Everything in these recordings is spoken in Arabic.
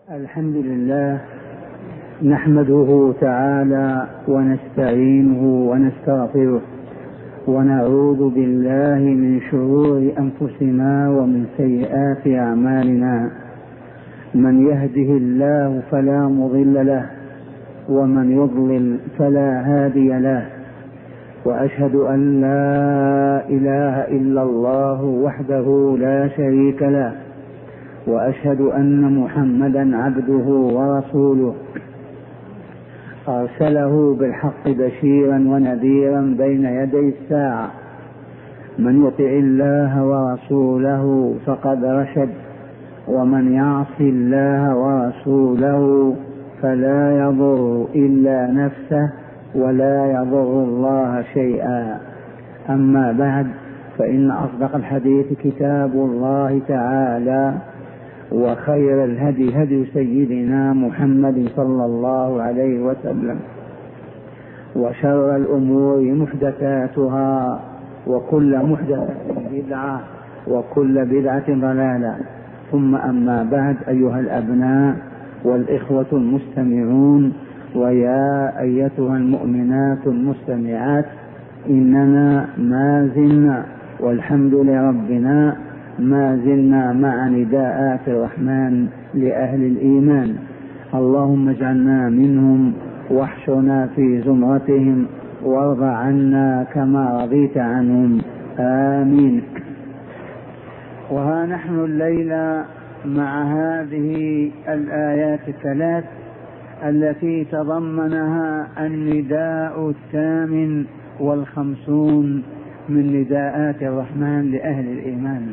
الحمد لله نحمده تعالى ونستعينه ونستغفره ونعوذ بالله من شرور أنفسنا ومن سيئات أعمالنا. من يهده الله فلا مضل له ومن يضلل فلا هادي له، وأشهد أن لا إله إلا الله وحده لا شريك له، وأشهد أن محمدا عبده ورسوله أرسله بالحق بشيرا ونذيرا بين يدي الساعة. من يطع الله ورسوله فقد رشد، ومن يعص الله ورسوله فلا يضر إلا نفسه ولا يضر الله شيئا. أما بعد، فإن أصدق الحديث كتاب الله تعالى، وخير الهدي هدي سيدنا محمد صلى الله عليه وسلم، وشر الأمور محدثاتها، وكل محدثة بدعة، وكل بدعة ضلالة. ثم أما بعد، أيها الأبناء والإخوة المستمعون، ويا أيتها المؤمنات المستمعات، إننا ما زلنا والحمد لربنا ما زلنا مع نداءات الرحمن لأهل الإيمان. اللهم اجعلنا منهم واحشرنا في زمرتهم وارض عنا كما رضيت عنهم، آمين. وها نحن الليلة مع هذه الآيات الثلاث التي تضمنها النداء 58 من نداءات الرحمن لأهل الإيمان.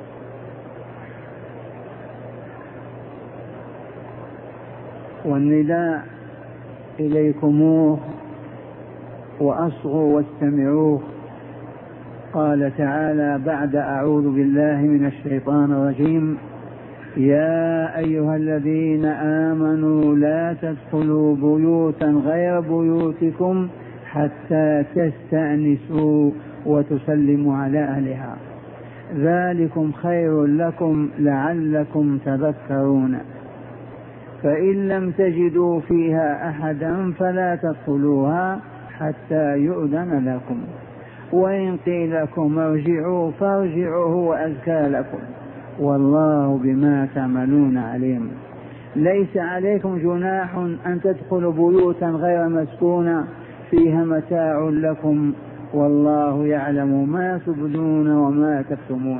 والنداء إليكموه وأصغوا واستمعوه. قال تعالى بعد أعوذ بالله من الشيطان الرجيم: يا أيها الذين آمنوا لا تدخلوا بيوتا غير بيوتكم حتى تستأنسوا وتسلموا على أهلها، ذلكم خير لكم لعلكم تذكرون. فإن لم تجدوا فيها أحدا فلا تدخلوها حتى يؤذن لكم، وإن قيل لكم ارجعوا فارجعوا هو أزكى لكم، والله بما تعملون عليم. ليس عليكم جناح أن تدخلوا بيوتا غير مسكونة فيها متاع لكم، والله يعلم ما تبدون وما تكتمون.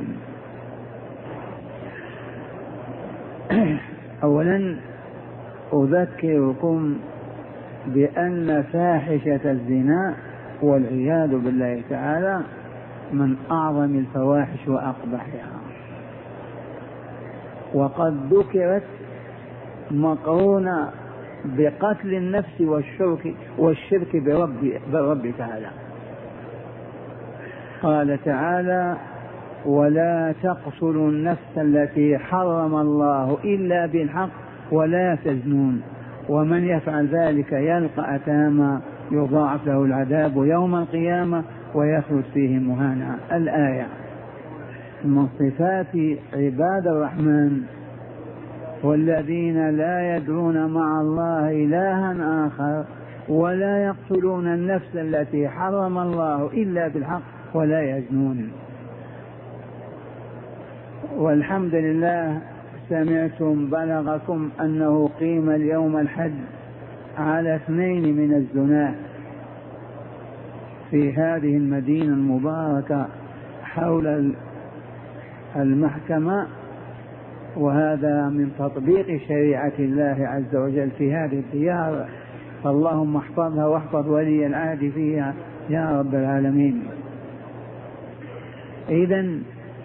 أولا أذكركم بأن فاحشة الزنا والعياذ بالله تعالى من أعظم الفواحش وأقبحها، وقد ذكرت مقرونة بقتل النفس والشرك برب تعالى. قال تعالى: ولا تقتلوا النفس التي حرم الله إلا بالحق ولا تزنون، ومن يفعل ذلك يلقى أثاما يضاعف له العذاب يوم القيامة ويخلد فيه مهانا. الآية. من صفات عباد الرحمن والذين لا يدعون مع الله إلها آخر ولا يقتلون النفس التي حرم الله إلا بالحق ولا يزنون. والحمد لله سمعتم بلغكم أنه قيم اليوم الحد على 2 من الزناة في هذه المدينة المباركة حول المحكمة، وهذا من تطبيق شريعة الله عز وجل في هذه الديار، فاللهم احفظها واحفظ ولي العهد فيها يا رب العالمين. إذن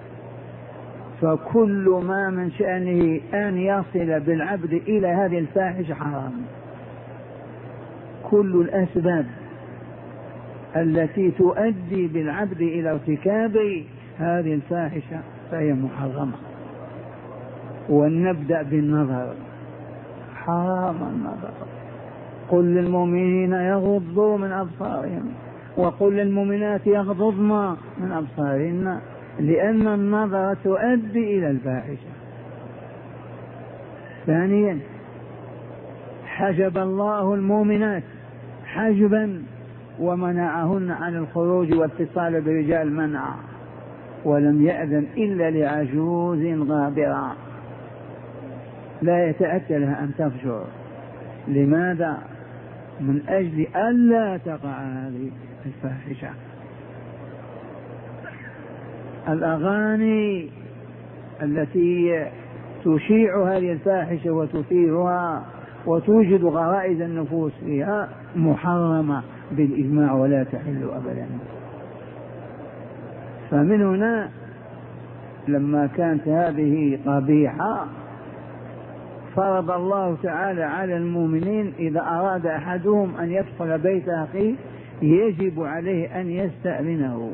فكل ما من شأنه أن يصل بالعبد إلى هذه الفاحشة حرام. كل الأسباب التي تؤدي بالعبد إلى ارتكاب هذه الفاحشة فهي محرمة. ونبدأ بالنظر. حرام النظر. قل للمؤمنين يغضوا من أبصارهم وقل للمؤمنات يغضضن من أبصارهن، لأن النظر تؤدي إلى الفاحشة. ثانيا حجب الله المؤمنات حجبا ومنعهن عن الخروج والاتصال برجال منع، ولم يأذن إلا لعجوز غابرة لا يتأتى لها أن تفجر. لماذا؟ من أجل ألا تقع هذه الفاحشة. الأغاني التي تشيع هذه الفاحشة وتثيرها وتوجد غرائز النفوس فيها محرمة بالإجماع ولا تحل أبدا. فمن هنا لما كانت هذه قبيحة فرض الله تعالى على المؤمنين إذا أراد أحدهم أن يدخل بيت أخيه يجب عليه أن يستأذنه،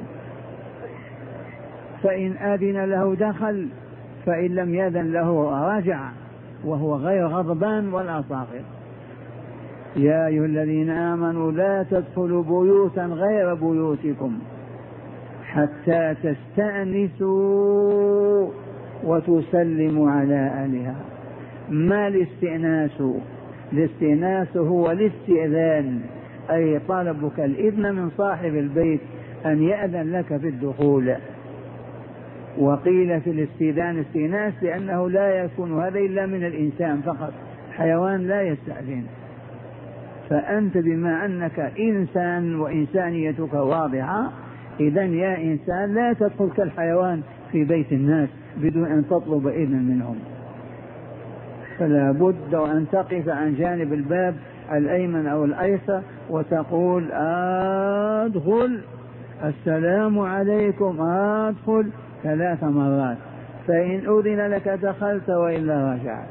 فإن أذن له دخل، فإن لم يأذن له رجع وهو غير غضبان ولا صاغر. يا أيها الذين آمنوا لا تدخلوا بيوتا غير بيوتكم حتى تستأنسوا وتسلموا على أهلها. ما الاستئناس؟ الاستئناس هو الاستئذان، أي طلبك الإذن من صاحب البيت أن يأذن لك في الدخول. وقيل في الاستئذان استئناس لأنه لا يكون هذا إلا من الإنسان فقط، حيوان لا يستأذن. فأنت بما أنك إنسان وإنسانيتك واضحة، إذن يا إنسان لا تدخل كالحيوان في بيت الناس بدون أن تطلب إذن منهم. فلا بد أن تقف عن جانب الباب الأيمن أو الأيسر وتقول أدخل، السلام عليكم، أدخل 3 مرات، فإن أذن لك دخلت وإلا رجعت.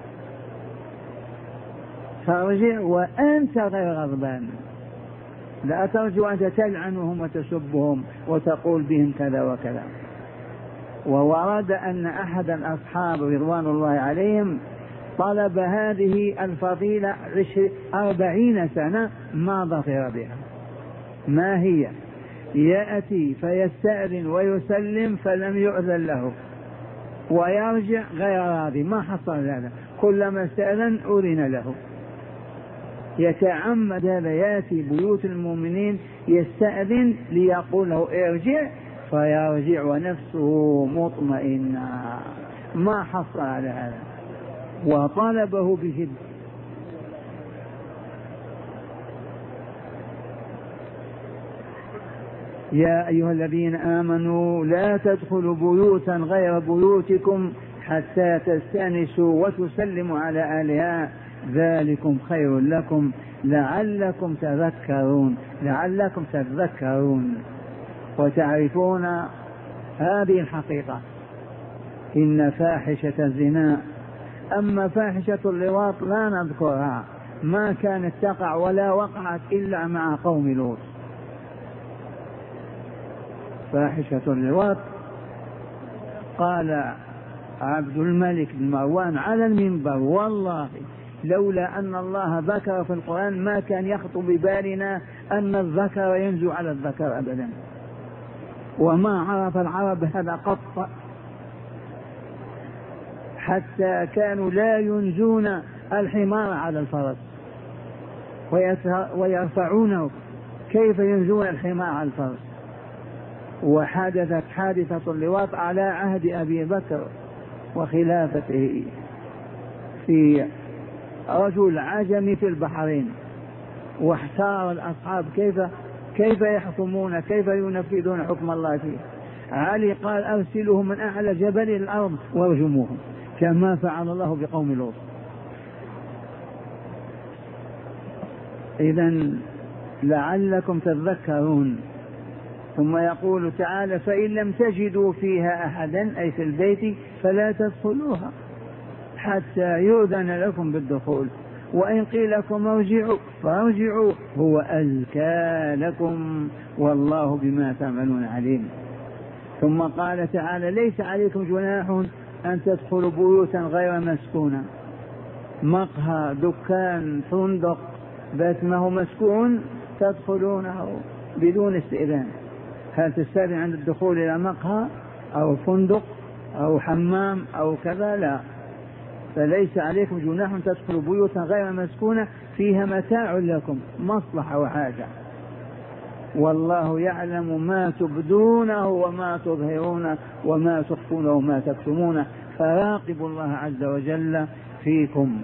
فارجع وأنت غير غضبان، لا ترجع أنت تلعنهم وتسبهم وتقول بهم كذا وكذا. وورد أن أحد الأصحاب رضوان الله عليهم طلب هذه الفضيلة 40 سنة ما ظفر بها. ما هي؟ يأتي فيستأذن ويسلم فلم يؤذن له ويرجع غير راضي، ما حصل هذا، كلما استأذن أذن له. يتعمد هذا، يأتي بيوت المؤمنين يستأذن ليقول له ارجع فيرجع ونفسه مطمئنة، ما حصل على هذا وطلبه بجد. يا أيها الذين آمنوا لا تدخلوا بيوتا غير بيوتكم حتى تستأنسوا وتسلموا على أهلها ذلكم خير لكم لعلكم تذكرون. لعلكم تذكرون وتعرفون هذه الحقيقة، إن فاحشة الزنا. أما فاحشة اللواط لا نذكرها، ما كانت تقع ولا وقعت إلا مع قوم لوط. فاحشة اللواط قال عبد الملك بن مروان على المنبر والله لولا أن الله ذكر في القرآن ما كان يخطر ببالنا أن الذكر ينزو على الذكر أبدا، وما عرف العرب هذا قط، حتى كانوا لا ينزون الحمار على الفرس ويرفعونه، كيف ينزون الحمار على الفرس؟ وحدثت حادثة اللواط على عهد أبي بكر وخلافته في رجل عجمي في البحرين، واحتار الأصحاب كيف يحكمون، كيف ينفذون حكم الله فيه. علي قال أرسلوه من أعلى جبل الأرض وارجموهم كما فعل الله بقوم لوط. إذن لعلكم تذكرون. ثم يقول تعالى فإن لم تجدوا فيها أحدا أي في البيت فلا تدخلوها حتى يؤذن لكم بالدخول، وإن قيل لكم ارجعوا فارجعوا هو أزكى لكم والله بما تعملون عليم. ثم قال تعالى ليس عليكم جناح أن تدخلوا بيوتا غير مسكونة، مقهى، دكان، فندق، بيت ما هو مسكون تدخلونه بدون استئذان. هل تستأذن عند الدخول إلى مقهى أو فندق أو حمام أو كذا؟ لا، فليس عليكم جناح تدخلوا بيوتا غير مسكونة فيها متاع لكم، مصلحة وحاجة، والله يعلم ما تبدونه وما تظهرون وما تخفون وما تكتمون، فراقبوا الله عز وجل فيكم.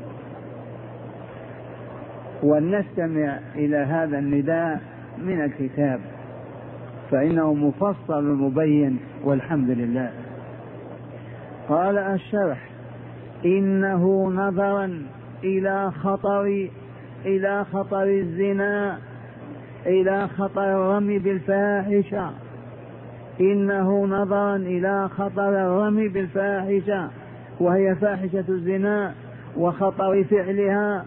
ولنستمع إلى هذا النداء من الكتاب فإنه مفصل مبين والحمد لله. قال الشرح: إنه نظرا إلى خطر الزنا، إلى خطر الرمي بالفاحشة، إنه نظرا إلى خطر الرمي بالفاحشة وهي فاحشة الزنا وخطر فعلها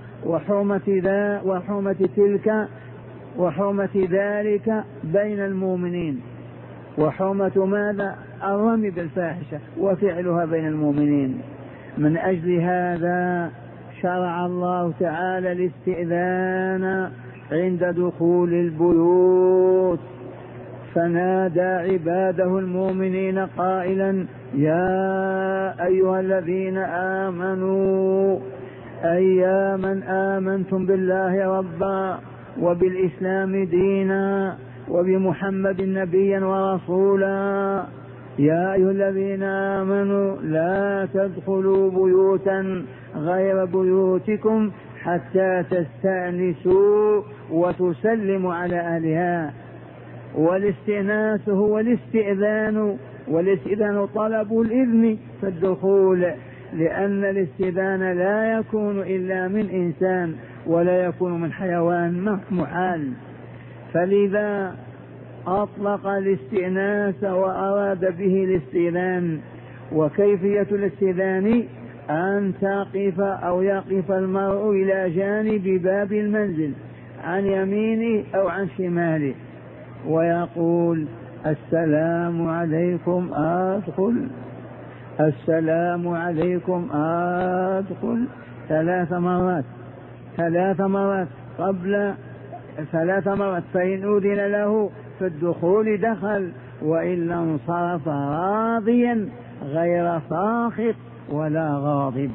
وحرمة ذلك بين المؤمنين، وحرمة ماذا؟ الرمي بالفاحشة وفعلها بين المؤمنين. من أجل هذا شرع الله تعالى الاستئذان عند دخول البيوت، فنادى عباده المؤمنين قائلا: يا أيها الذين آمنوا، أي يا من آمنتم بالله ربا وبالإسلام دينا وبمحمد نبيا ورسولا، يا أيها الذين آمنوا لا تدخلوا بيوتا غير بيوتكم حتى تستأنسوا وتسلموا على أهلها. والاستئناس هو الاستئذان، والاستئذان طلب الإذن في الدخول، لأن الاستئذان لا يكون إلا من إنسان ولا يكون من حيوان محال، فلذا أطلق الاستئناس وأراد به الاستئذان. وكيفية الاستئذان أن تقف أو يقف المرء إلى جانب باب المنزل عن يمينه أو عن شماله ويقول: السلام عليكم أدخل، السلام عليكم أدخل 3 مرات قبل 3 مرات، فإن أذن له في الدخول دخل، وإلا انصرف راضيا غير ساخط ولا غاضب.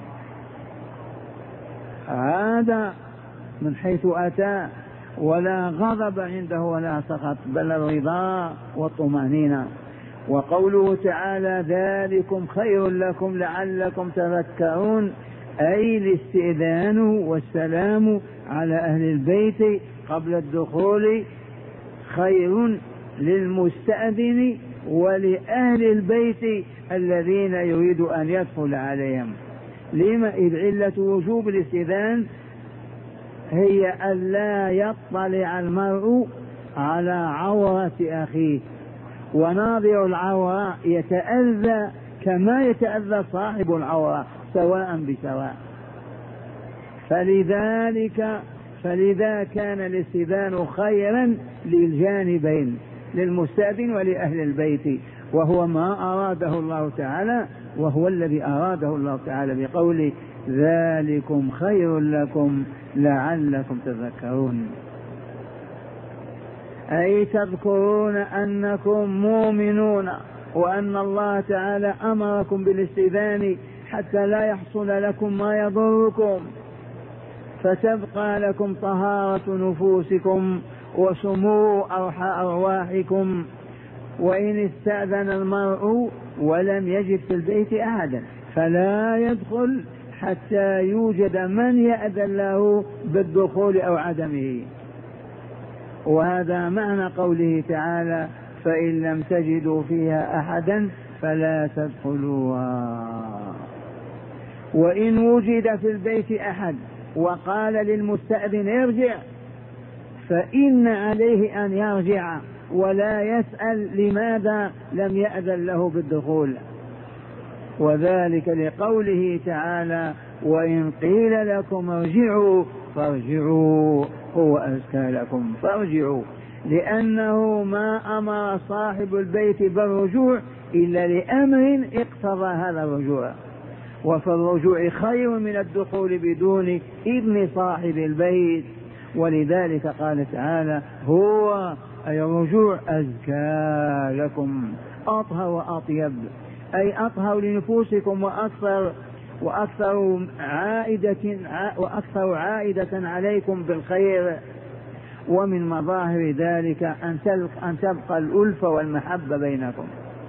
هذا من حيث أتى، ولا غضب عنده ولا سخط، بل الرضا والطمأنينة. وقوله تعالى: ذلكم خير لكم لعلكم تذكرون، أي الاستئذان والسلام على أهل البيت قبل الدخول خير للمستأذن ولأهل البيت الذين يريد أن يدخل عليهم. لما؟ إذ علة وجوب الاستئذان هي أن لا يطلع المرء على عورة أخيه، وناظر العورة يتأذى كما يتأذى صاحب العورة سواء بسواء. فلذا كان الاستئذان خيرا للجانبين، للمستأذن ولأهل البيت، وهو ما أراده الله تعالى، وهو الذي أراده الله تعالى بقوله: ذلكم خير لكم لعلكم تذكرون، أي تذكرون أنكم مؤمنون وأن الله تعالى أمركم بالاستئذان حتى لا يحصل لكم ما يضركم، فتبقى لكم طهارة نفوسكم وسمو أرواحكم. وإن استأذن المرء ولم يجد في البيت أحدا فلا يدخل حتى يوجد من يأذن له بالدخول أو عدمه. وهذا معنى قوله تعالى: فإن لم تجدوا فيها أحدا فلا تدخلوها. وإن وجد في البيت أحد وقال للمستأذن ارجع، فإن عليه أن يرجع ولا يسأل لماذا لم يأذن له بالدخول، وذلك لقوله تعالى: وإن قيل لكم ارجعوا فارجعوا هو أزكى لكم، فارجعوا، لأنه ما أمر صاحب البيت بالرجوع إلا لأمر اقتضى هذا الرجوع، وفي الرجوع خير من الدخول بدون إذن صاحب البيت. ولذلك قال تعالى: هو أي الرجوع أزكى لكم، أطهر وأطيب، أي أطهر لنفوسكم وأكثر وأكثر عائدة عليكم بالخير. ومن مظاهر ذلك أن تبقى الألفة والمحبة بينكم.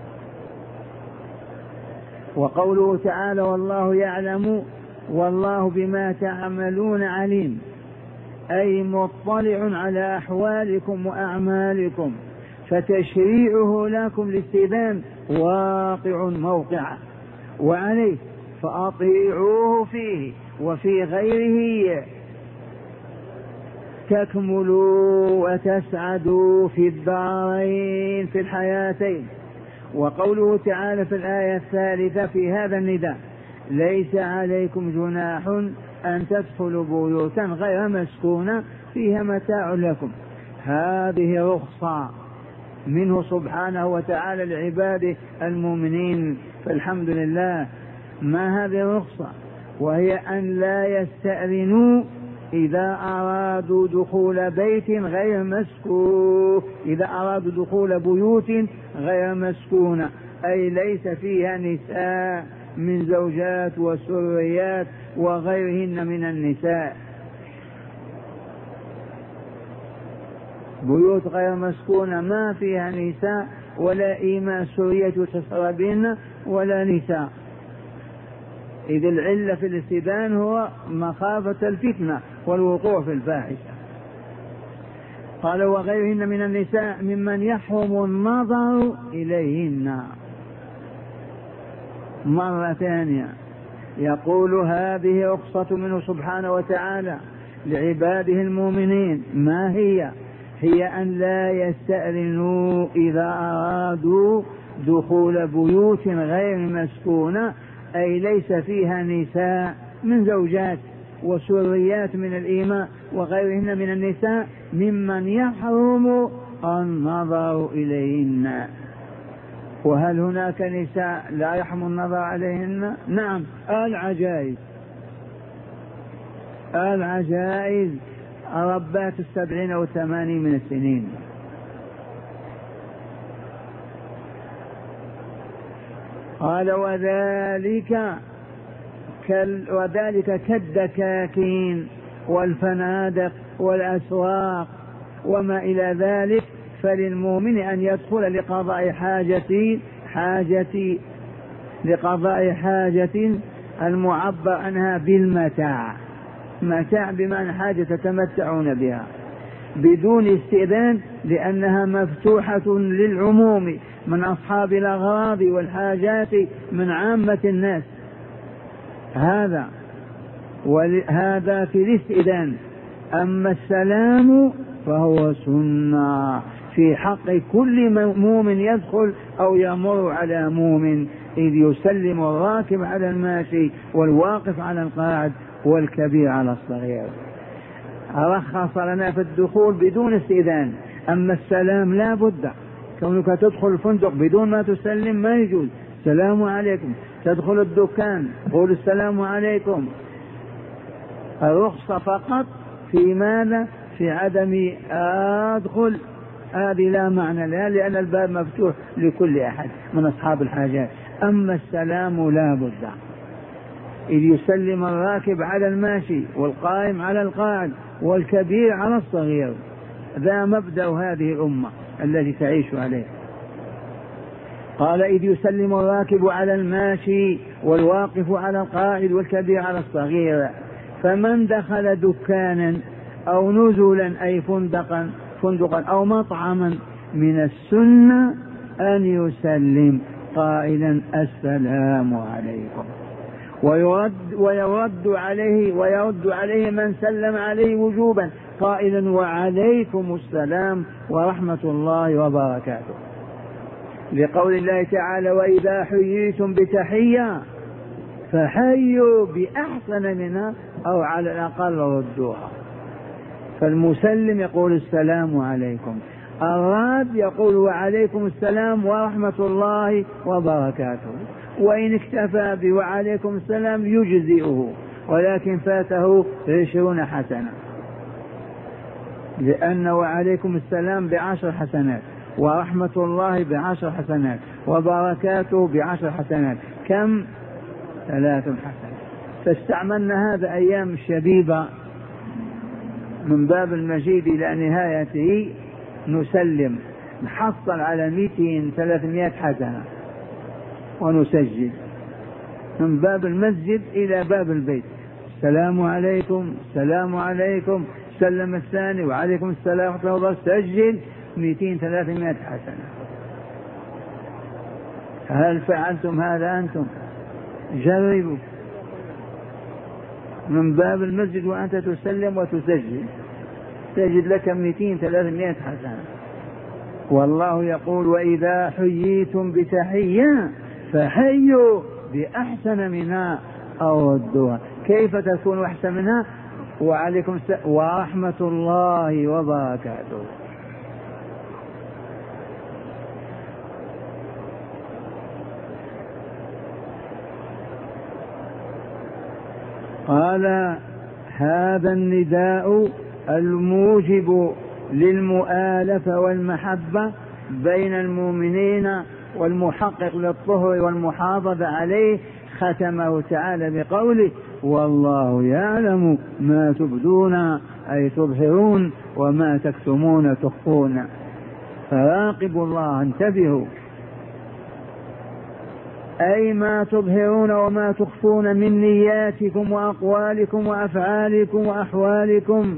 وقوله تعالى والله يعلم والله بما تعملون عليم، أي مطلع على أحوالكم وأعمالكم، فتشريعه لكم الاستئذان واقع موقعه وعليه، فأطيعوه فيه وفي غيره تكملوا وتسعدوا في الدارين في الحياتين. وقوله تعالى في الآية الثالثة في هذا النداء ليس عليكم جناح أن تدخلوا بيوتا غير مسكونة فيها متاع لكم، هذه رخصة منه سبحانه وتعالى لعباده المؤمنين، فالحمد لله. ما هذه الرخصة؟ وهي أن لا يستأذنوا إذا أرادوا دخول بيت غير مسكون، إذا أرادوا دخول بيوت غير مسكونة، أي ليس فيها نساء من زوجات وسريات وغيرهن من النساء. بيوت غير مسكونة ما فيها نساء ولا إيماء سرية تسربين ولا نساء، إذ العلة في الاستئذان هو مخافة الفتنة والوقوع في الفاحشة. قال وغيرهن من النساء ممن يحرم النظر إليهن. مرة ثانية يقول هذه رخصة منه سبحانه وتعالى لعباده المؤمنين. ما هي؟ هي أن لا يستأذنوا إذا أرادوا دخول بيوت غير مسكونة، أي ليس فيها نساء من زوجات وسريات من الإيماء وغيرهن من النساء ممن يحرم النظر إليهن. وهل هناك نساء لا يحرم النظر عليهن؟ نعم، العجائز ربات 70 أو 80 من السنين. قال وذلك كالدكاكين والفنادق والأسواق وما إلى ذلك، فللمؤمن أن يدخل لقضاء حاجة المعبر عنها بالمتاع، متاع بمعنى حاجة تتمتعون بها بدون استئذان، لأنها مفتوحة للعموم من أصحاب الأغراض والحاجات من عامة الناس. هذا في الاستئذان. أما السلام فهو سنة في حق كل مؤمن يدخل أو يمر على مؤمن، إذ يسلم الراكب على الماشي والواقف على القاعد والكبير على الصغير. رخص لنا في الدخول بدون استئذان. أما السلام لا بد، كونك تدخل الفندق بدون ما تسلم ما يجوز. السلام عليكم. تدخل الدكان قول السلام عليكم. الرخصة فقط في ماذا؟ في عدم أدخل، هذه لا معنى لها لأن الباب مفتوح لكل أحد من أصحاب الحاجات. أما السلام لا بد، إذ يسلم الراكب على الماشي والقائم على القاعد والكبير على الصغير. ذا مبدأ هذه الأمة التي تعيش عليه. قال إذ يسلم الراكب على الماشي والواقف على القاعد والكبير على الصغير. فمن دخل دكانا أو نزلا أي فندقا أو مطعما من السنة أن يسلم قائلا السلام عليكم، ويرد عليه من سلم عليه وجوبا قائلا وعليكم السلام ورحمة الله وبركاته، لقول الله تعالى وإذا حييتم بتحية فحيوا بأحسن منها أو على الأقل ردوها. فالمسلم يقول السلام عليكم، الراد يقول وعليكم السلام ورحمة الله وبركاته، وإن اكتفى بوعليكم السلام يجزئه، ولكن فاته 20 حسنة، لأن وعليكم السلام ب10 حسنات، ورحمة الله ب10 حسنات، وبركاته ب10 حسنات، كم؟ 3 حسنات. فاستعملنا هذا أيام الشبيبة من باب المجيد إلى نهايته نسلم، نحصل على 200-300 حسنة ونسجل من باب المسجد إلى باب البيت. السلام عليكم، السلام عليكم، سلم الثاني وعليكم السلام ورحمة الله، سجل 200-300 حسنة. هل فعلتم هذا أنتم؟ جربوا من باب المسجد وأنت تسلم وتسجل تجد لك 200-300 حسنة. والله يقول وإذا حييتم بتحية فحيوا بأحسن منها أو ردوها. كيف تكون أحسن منها؟ وعليكم السلام ورحمة الله وبركاته. قال هذا النداء الموجب للمؤالفة والمحبة بين المؤمنين والمحقق للطهر والمحافظة عليه ختمه تعالى بقوله والله يعلم ما تبدون أي تظهرون وما تكتمون تخفون. فراقبوا الله، انتبهوا، أي ما تظهرون وما تخفون من نياتكم وأقوالكم وأفعالكم وأحوالكم.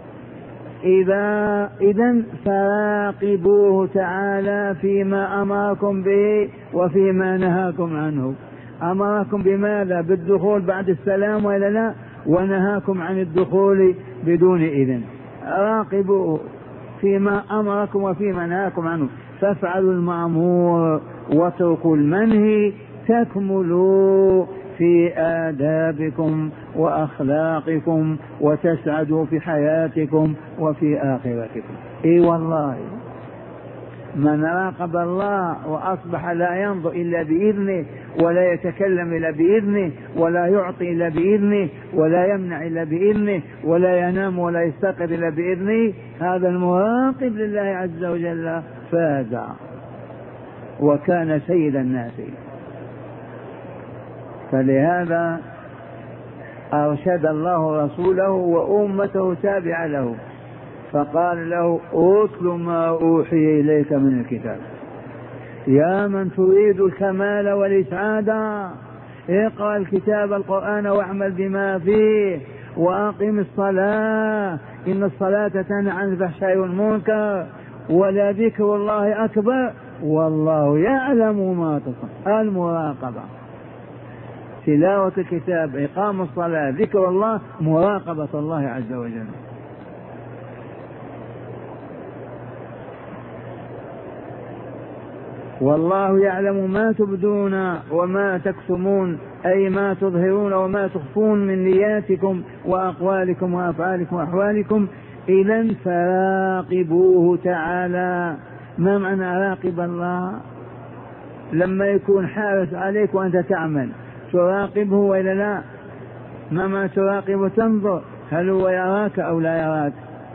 إذن فراقبوه تعالى فيما أمركم به وفيما نهاكم عنه. أمركم بماذا؟ بالدخول بعد السلام وإلا لا، ونهاكم عن الدخول بدون إذن. راقبوه فيما أمركم وفيما نهاكم عنه، فافعلوا المأمور واتركوا المنهي تكملوا في آدابكم وأخلاقكم وتسعدوا في حياتكم وفي آخرتكم. إي والله من راقب الله وأصبح لا ينظر إلا بإذنه ولا يتكلم إلا بإذنه ولا يعطي إلا بإذنه ولا يمنع إلا بإذنه ولا ينام ولا يستيقظ إلا بإذنه، هذا المراقب لله عز وجل فاز وكان سيد الناس. فلهذا أرشد الله رسوله وأمته تابعة له فقال له أتل ما أوحي إليك من الكتاب. يا من تريد الكمال والإسعاد اقرأ الكتاب القرآن واعمل بما فيه وأقم الصلاة إن الصلاة تنهى عن الفحشاء والمنكر ولذكر الله أكبر والله يعلم ما تصنع. المراقبة، تلاوة الكتاب، إقام الصلاة، ذكر الله، مراقبة الله عز وجل. والله يعلم ما تبدون وما تكتمون، أي ما تظهرون وما تخفون من نياتكم وأقوالكم وأفعالكم وأحوالكم. إذن فراقبوه تعالى. ما معنى راقب الله؟ لما يكون حارس عليك وأنت تعمل تراقبه وإلا لا؟ ما تراقب تنظر هل هو يراك أو لا يراك.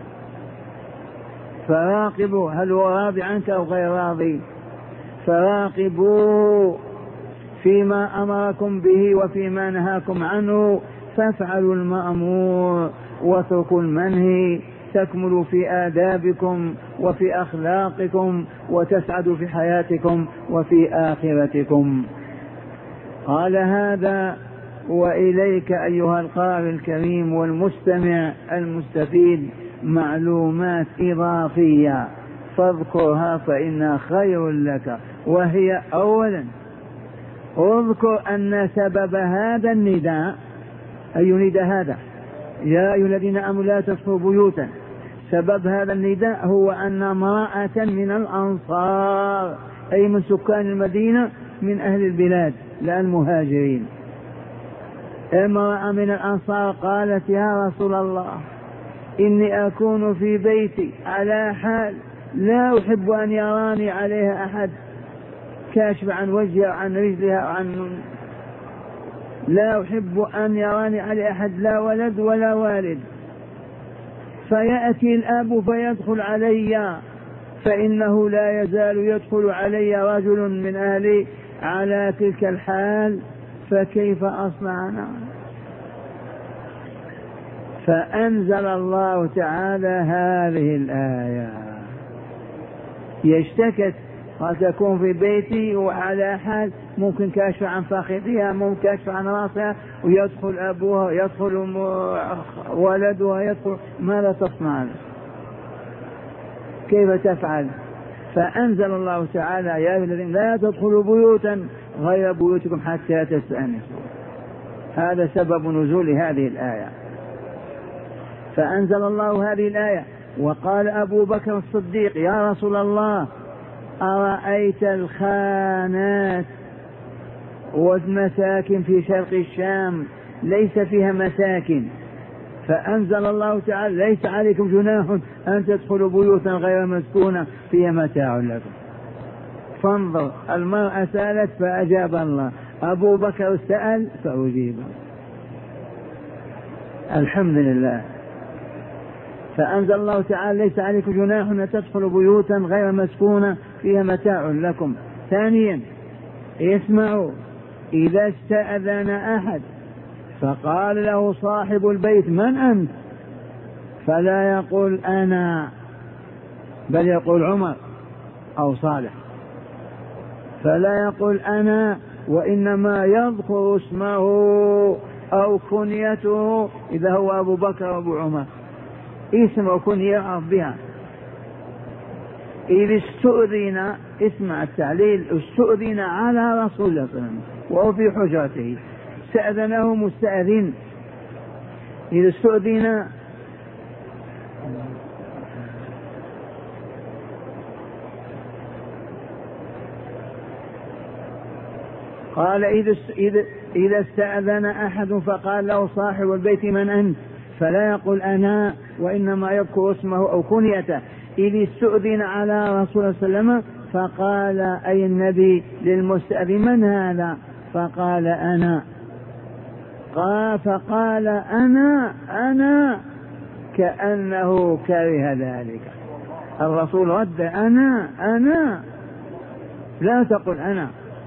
فراقبه هل هو راضي عنك أو غير راضي. فراقبوه فيما أمركم به وفيما نهاكم عنه، فافعلوا المأمور واتركوا المنهي تكملوا في آدابكم وفي أخلاقكم وتسعدوا في حياتكم وفي آخرتكم. قال هذا وإليك أيها القارئ الكريم والمستمع المستفيد معلومات إضافية فاذكرها فإنها خير لك. وهي أولا اذكر أن سبب هذا النداء، أي نداء هذا؟ يا أيها الذين آمنوا لا تدخلوا بيوتا. سبب هذا النداء هو أن امرأة من الأنصار أي من سكان المدينة من أهل البلاد لا المهاجرين، امرأة من الأنصار قالت يا رسول الله إني أكون في بيتي على حال لا أحب أن يراني عليها أحد كاشف عن وجهها وعن رجلها وعن لا أحب أن يراني على أحد لا ولد ولا والد، فيأتي الأب فيدخل علي فإنه لا يزال يدخل علي رجل من أهلي على تلك الحال، فكيف أصنع أنا؟ فأنزل الله تعالى هذه الآية. يشتكت قد تكون في بيتي وعلى حال ممكن كاشف عن فخذها، ممكن كاشف عن راسها، ويدخل أبوها، يدخل ولدها، يدخل، ماذا تصنع؟ كيف تفعل؟ فأنزل الله تعالى يا أيها الذين لا تدخلوا بيوتا غير بيوتكم حتى تستأنسوا. هذا سبب نزول هذه الآية. فأنزل الله هذه الآية. وقال أبو بكر الصديق يا رسول الله أرأيت الخانات والمساكن في شرق الشام ليس فيها مساكن، فأنزل الله تعالى ليس عليكم جناح أن تدخلوا بيوتا غير مسكونة فيها متاع لكم. فانظر، المرأة سألت فأجاب الله، أبو بكر سأل فأجيب. الحمد لله. فأنزل الله تعالى ليس عليكم جناح أن تدخلوا بيوتا غير مسكونة فيها متاع لكم. ثانيا اسمعوا، إذا استأذن أحد فقال له صاحب البيت من أنت؟ فلا يقول أنا، بل يقول عمر أو صالح، فلا يقول أنا، وإنما يذكر اسمه أو كنيته إذا هو أبو بكر وأبو عمر، اسم وكنية يعرف بها. إذا استؤذن، اسمع التعليل، استؤذن على رسول الله صلى الله عليه وسلم وهو في حجرته، استأذنه مستأذن. إذا استؤذن قال إذا استأذن أحد فقال له صاحب البيت من أنت؟ فلا يقول أنا، وإنما يذكر اسمه أو كنيته. إذ استؤذن على رسول الله صلى الله عليه وسلم فقال أي النبي للمستأذن من هذا؟ فقال أنا. فقال أنا كأنه كره ذلك. الرسول رد أنا لا تقل أنا.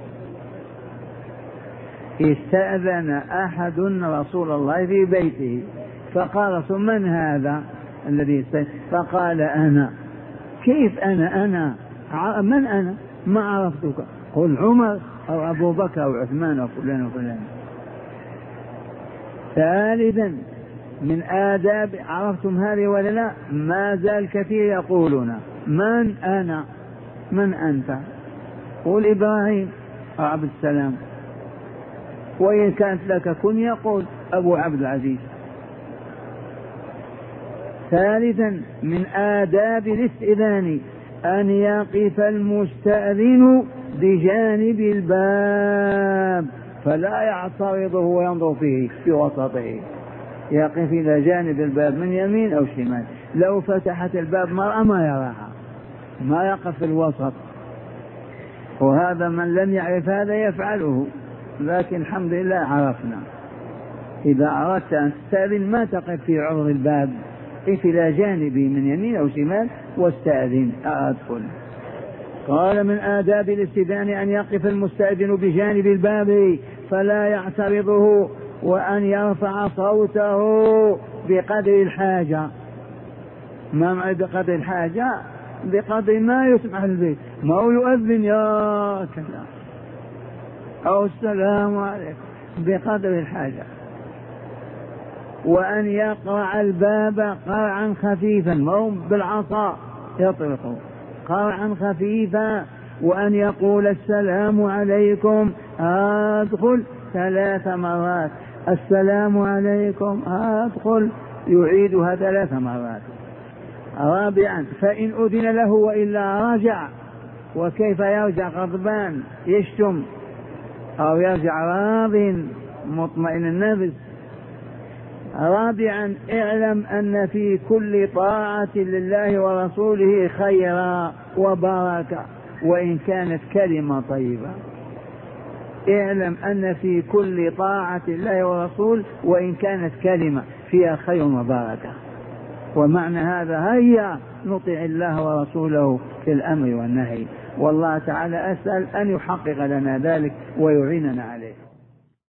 استأذن أحد رسول الله في بيته فقال من هذا الذي استأذن؟ فقال أنا. كيف أنا من أنا؟ ما عرفتك، قل عمر أو أبو بكر أو عثمان أو فلان وفلان. ثالثا من آداب، عرفتم هذه ولا لا؟ ما زال كثير يقولون من أنا، من أنت؟ قل إبراهيم أو عبد السلام، وإن كانت لك كنية قل أبو عبد العزيز. ثالثا من آداب الاستئذان أن يقف المستأذن بجانب الباب فلا يعترضه وينظر فيه في وسطه، يقف إلى جانب الباب من يمين أو شمال. لو فتحت الباب مرأة ما يراها، ما يقف في الوسط. وهذا من لم يعرف هذا يفعله، لكن الحمد لله عرفنا. إذا أردت أن تستأذن ما تقف في عرض الباب، قف إلى جانبه من يمين أو شمال واستأذن أدخل. قال من آداب الاستئذان أن يقف المستأذن بجانب الباب فلا يعترضه، وأن يرفع صوته بقدر الحاجة. ما معنى بقدر الحاجة؟ بقدر ما يسمع البيت، ما هو يؤذن يا كذا أو السلام عليكم، بقدر الحاجة. وأن يقرع الباب قرعا خفيفا، ما هو بالعصا يطرقه، قرعا خفيفا. وأن يقول السلام عليكم أدخل 3 مرات، السلام عليكم أدخل، يعيدها 3 مرات. رابعا فإن أذن له وإلا رجع. وكيف يرجع؟ غضبان يشتم، أو يرجع راض مطمئن النفس. رابعا اعلم أن في كل طاعة لله ورسوله خيرا وبركة وإن كانت كلمة طيبة. اعلم أن في كل طاعة الله ورسوله وإن كانت كلمة فيها خير وبركة. ومعنى هذا هيا نطع الله ورسوله في الأمر والنهي. والله تعالى أسأل أن يحقق لنا ذلك ويعيننا عليه.